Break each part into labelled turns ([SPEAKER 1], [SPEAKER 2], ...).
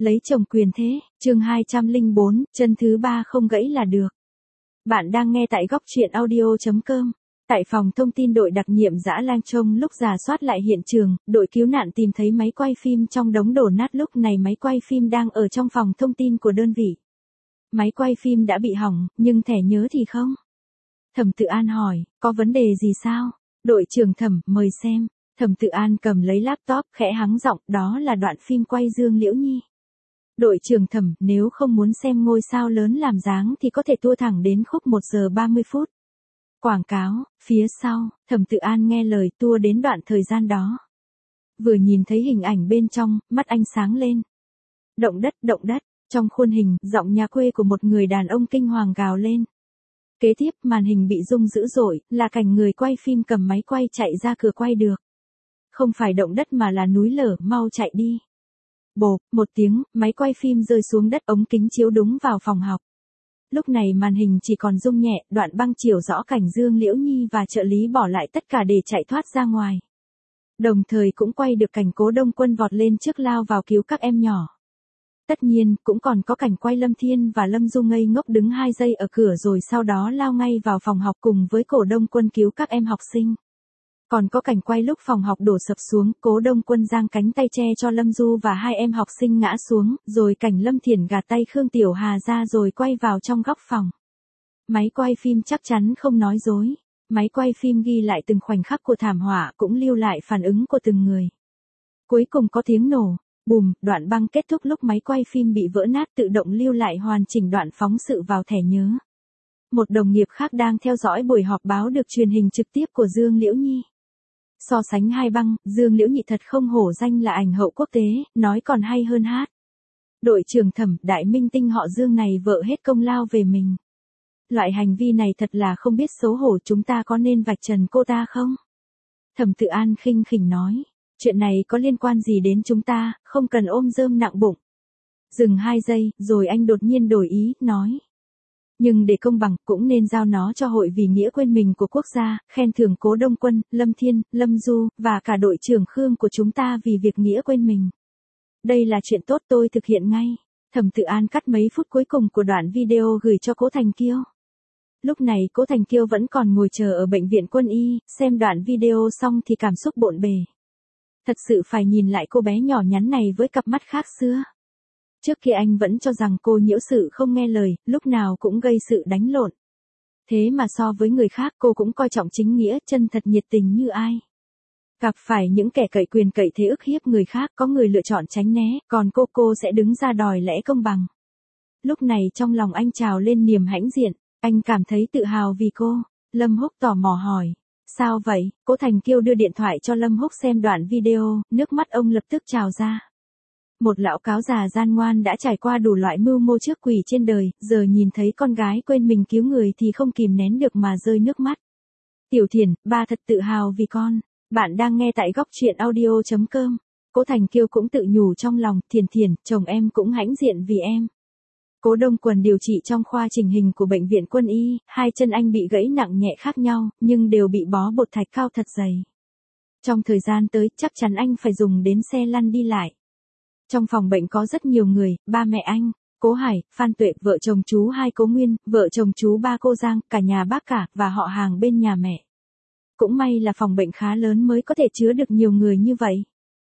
[SPEAKER 1] lấy chồng quyền thế, chương 204, chân thứ ba không gãy là được. Bạn đang nghe tại góc truyện audio.com. Tại phòng thông tin đội đặc nhiệm Dã Lang Trông lúc rà soát lại hiện trường, đội cứu nạn tìm thấy máy quay phim trong đống đổ nát, lúc này máy quay phim đang ở trong phòng thông tin của đơn vị. Máy quay phim đã bị hỏng, nhưng thẻ nhớ thì không. Thẩm Tự An hỏi, có vấn đề gì sao? Đội trưởng Thẩm, mời xem. Thẩm Tự An cầm lấy laptop, khẽ hắng giọng, đó là đoạn phim quay Dương Liễu Nhi. Đội trưởng Thẩm, nếu không muốn xem ngôi sao lớn làm dáng thì có thể tua thẳng đến khúc 1 giờ 30 phút. Quảng cáo, phía sau, Thẩm Tự An nghe lời tua đến đoạn thời gian đó. Vừa nhìn thấy hình ảnh bên trong, mắt anh sáng lên. Động đất, trong khuôn hình, giọng nhà quê của một người đàn ông kinh hoàng gào lên. Kế tiếp, màn hình bị rung dữ dội, là cảnh người quay phim cầm máy quay chạy ra cửa quay được. Không phải động đất mà là núi lở, mau chạy đi. Bộp, một tiếng, máy quay phim rơi xuống đất, ống kính chiếu đúng vào phòng học. Lúc này màn hình chỉ còn rung nhẹ, đoạn băng chiếu rõ cảnh Dương Liễu Nhi và trợ lý bỏ lại tất cả để chạy thoát ra ngoài. Đồng thời cũng quay được cảnh Cố Đông Quân vọt lên trước lao vào cứu các em nhỏ. Tất nhiên, cũng còn có cảnh quay Lâm Thiên và Lâm Du ngây ngốc đứng 2 giây ở cửa rồi sau đó lao ngay vào phòng học cùng với Cố Đông Quân cứu các em học sinh. Còn có cảnh quay lúc phòng học đổ sập xuống, Cố Đông Quân giang cánh tay che cho Lâm Du và 2 em học sinh ngã xuống, rồi cảnh Lâm Thiển gạt tay Khương Tiểu Hà ra rồi quay vào trong góc phòng. Máy quay phim chắc chắn không nói dối. Máy quay phim ghi lại từng khoảnh khắc của thảm họa, cũng lưu lại phản ứng của từng người. Cuối cùng có tiếng nổ, bùm, đoạn băng kết thúc lúc máy quay phim bị vỡ nát tự động lưu lại hoàn chỉnh đoạn phóng sự vào thẻ nhớ. Một đồng nghiệp khác đang theo dõi buổi họp báo được truyền hình trực tiếp của Dương Liễu Nhi. So sánh hai băng, Dương Liễu Nhi thật không hổ danh là ảnh hậu quốc tế, nói còn hay hơn hát. Đội trưởng Thẩm, đại minh tinh họ Dương này vợ hết công lao về mình. Loại hành vi này thật là không biết xấu hổ, chúng ta có nên vạch trần cô ta không? Thẩm Tự An khinh khỉnh nói, chuyện này có liên quan gì đến chúng ta, không cần ôm rơm nặng bụng. Dừng 2 giây, rồi anh đột nhiên đổi ý, nói. Nhưng để công bằng, cũng nên giao nó cho Hội vì nghĩa quên mình của quốc gia, khen thưởng Cố Đông Quân, Lâm Thiên, Lâm Du, và cả đội trưởng Khương của chúng ta vì việc nghĩa quên mình. Đây là chuyện tốt, tôi thực hiện ngay. Thẩm Tự An cắt mấy phút cuối cùng của đoạn video gửi cho Cố Thành Kiêu. Lúc này Cố Thành Kiêu vẫn còn ngồi chờ ở bệnh viện quân y, xem đoạn video xong thì cảm xúc bộn bề. Thật sự phải nhìn lại cô bé nhỏ nhắn này với cặp mắt khác xưa. Trước kia anh vẫn cho rằng cô nhiễu sự không nghe lời, lúc nào cũng gây sự đánh lộn. Thế mà so với người khác cô cũng coi trọng chính nghĩa, chân thật nhiệt tình như ai. Gặp phải những kẻ cậy quyền cậy thế ức hiếp người khác, có người lựa chọn tránh né, còn cô sẽ đứng ra đòi lẽ công bằng. Lúc này trong lòng anh trào lên niềm hãnh diện, anh cảm thấy tự hào vì cô. Lâm Húc tò mò hỏi, sao vậy? Cố Thành Kiêu đưa điện thoại cho Lâm Húc xem đoạn video, nước mắt ông lập tức trào ra. Một lão cáo già gian ngoan đã trải qua đủ loại mưu mô trước quỷ trên đời, giờ nhìn thấy con gái quên mình cứu người thì không kìm nén được mà rơi nước mắt. Tiểu Thiển, ba thật tự hào vì con. Bạn đang nghe tại góc truyện audio.com. Cố Thành Kiêu cũng tự nhủ trong lòng, Thiển, chồng em cũng hãnh diện vì em. Cố Đông Quân điều trị trong khoa chỉnh hình của bệnh viện quân y, 2 chân anh bị gãy nặng nhẹ khác nhau, nhưng đều bị bó bột thạch cao thật dày. Trong thời gian tới, chắc chắn anh phải dùng đến xe lăn đi lại. Trong phòng bệnh có rất nhiều người, ba mẹ anh, Cố Hải, Phan Tuệ, vợ chồng chú hai Cố Nguyên, vợ chồng chú ba cô Giang, cả nhà bác cả, và họ hàng bên nhà mẹ. Cũng may là phòng bệnh khá lớn mới có thể chứa được nhiều người như vậy.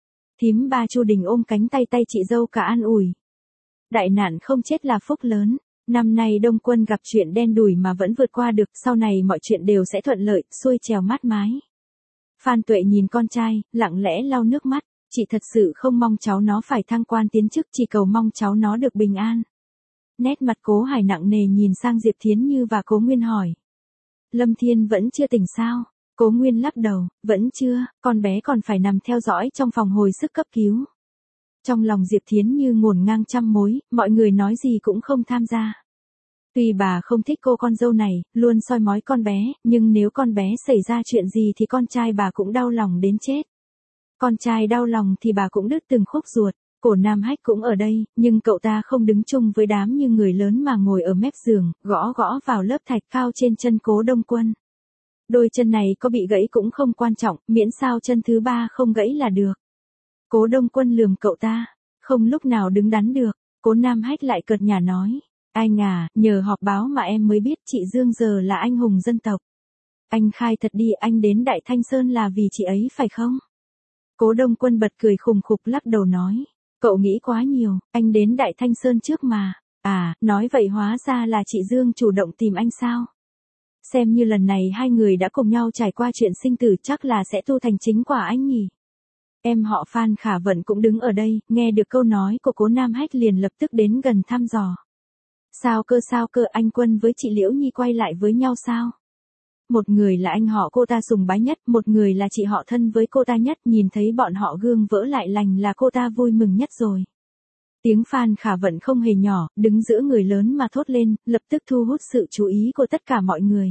[SPEAKER 1] Thím ba Chu Đình ôm cánh tay chị dâu cả an ủi. Đại nạn không chết là phúc lớn, năm nay Đông Quân gặp chuyện đen đủi mà vẫn vượt qua được, sau này mọi chuyện đều sẽ thuận lợi, xuôi trèo mát mái. Phan Tuệ nhìn con trai, lặng lẽ lau nước mắt. Chị thật sự không mong cháu nó phải thăng quan tiến chức, chỉ cầu mong cháu nó được bình an. Nét mặt Cố Hải nặng nề nhìn sang Diệp Thiến Như và Cố Nguyên hỏi. Lâm Thiên vẫn chưa tỉnh sao? Cố Nguyên lắc đầu, vẫn chưa, con bé còn phải nằm theo dõi trong phòng hồi sức cấp cứu. Trong lòng Diệp Thiến Như ngổn ngang trăm mối, mọi người nói gì cũng không tham gia. Tuy bà không thích cô con dâu này, luôn soi mói con bé, nhưng nếu con bé xảy ra chuyện gì thì con trai bà cũng đau lòng đến chết. Con trai đau lòng thì bà cũng đứt từng khúc ruột. Cổ Nam Hách cũng ở đây, nhưng cậu ta không đứng chung với đám như người lớn mà ngồi ở mép giường, gõ vào lớp thạch cao trên chân Cố Đông Quân. Đôi chân này có bị gãy cũng không quan trọng, miễn sao chân thứ ba không gãy là được. Cố Đông Quân lườm cậu ta. không lúc nào đứng đắn được. Cố Nam Hách lại cợt nhả nói. Anh à, nhờ họp báo mà em mới biết chị Dương giờ là anh hùng dân tộc. Anh khai thật đi, anh đến Đại Thanh Sơn là vì chị ấy phải không? Cố Đông Quân bật cười khùng khục lắc đầu nói. Cậu nghĩ quá nhiều, anh đến Đại Thanh Sơn trước mà. À, nói vậy hóa ra là chị Dương chủ động tìm anh sao? Xem như lần này hai người đã cùng nhau trải qua chuyện sinh tử, chắc là sẽ tu thành chính quả anh nhỉ. Em họ Phan Khả Vận cũng đứng ở đây, nghe được câu nói của Cố Nam Hách liền lập tức đến gần thăm dò. Sao cơ, anh Quân với chị Liễu Nhi quay lại với nhau sao? Một người là anh họ cô ta sùng bái nhất, một người là chị họ thân với cô ta nhất, nhìn thấy bọn họ gương vỡ lại lành là cô ta vui mừng nhất rồi. Tiếng Phan Khả Vận không hề nhỏ, đứng giữa người lớn mà thốt lên, lập tức thu hút sự chú ý của tất cả mọi người.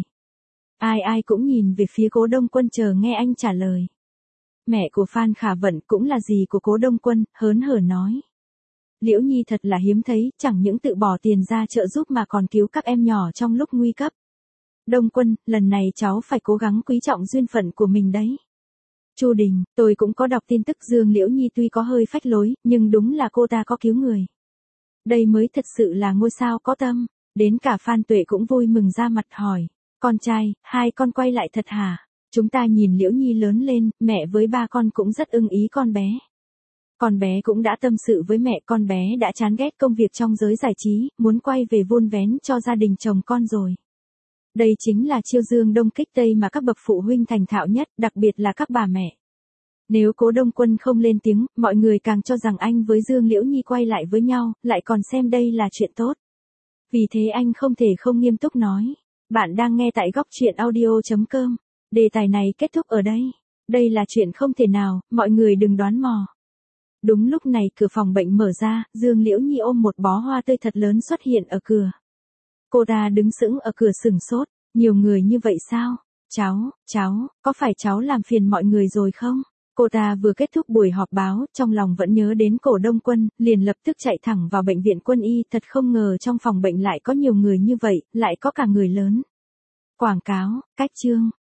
[SPEAKER 1] Ai cũng nhìn về phía Cố Đông Quân chờ nghe anh trả lời. Mẹ của Phan Khả Vận cũng là dì của Cố Đông Quân, hớn hở nói. Liễu Nhi thật là hiếm thấy, chẳng những tự bỏ tiền ra trợ giúp mà còn cứu các em nhỏ trong lúc nguy cấp. Đông Quân, lần này cháu phải cố gắng quý trọng duyên phận của mình đấy. Chu Đình, tôi cũng có đọc tin tức Dương Liễu Nhi tuy có hơi phách lối, nhưng đúng là cô ta có cứu người. Đây mới thật sự là ngôi sao có tâm. Đến cả Phan Tuệ cũng vui mừng ra mặt hỏi. Con trai, hai con quay lại thật hả? Chúng ta nhìn Liễu Nhi lớn lên, mẹ với ba con cũng rất ưng ý con bé. Con bé cũng đã tâm sự với mẹ, con bé đã chán ghét công việc trong giới giải trí, muốn quay về vun vén cho gia đình chồng con rồi. Đây chính là chiêu Dương Đông kích Tây mà các bậc phụ huynh thành thạo nhất, đặc biệt là các bà mẹ. Nếu Cố Đông Quân không lên tiếng, mọi người càng cho rằng anh với Dương Liễu Nhi quay lại với nhau, lại còn xem đây là chuyện tốt. Vì thế anh không thể không nghiêm túc nói. Bạn đang nghe tại Góc Truyện Audio.com. Đề tài này kết thúc ở đây. Đây là chuyện không thể nào, mọi người đừng đoán mò. Đúng lúc này cửa phòng bệnh mở ra, Dương Liễu Nhi ôm một bó hoa tươi thật lớn xuất hiện ở cửa. Cô ta đứng sững ở cửa sửng sốt, nhiều người như vậy sao? Cháu, có phải cháu làm phiền mọi người rồi không? Cô ta vừa kết thúc buổi họp báo, trong lòng vẫn nhớ đến Cố Đông Quân, liền lập tức chạy thẳng vào bệnh viện quân y, thật không ngờ trong phòng bệnh lại có nhiều người như vậy, lại có cả người lớn. Quảng cáo, cách chương.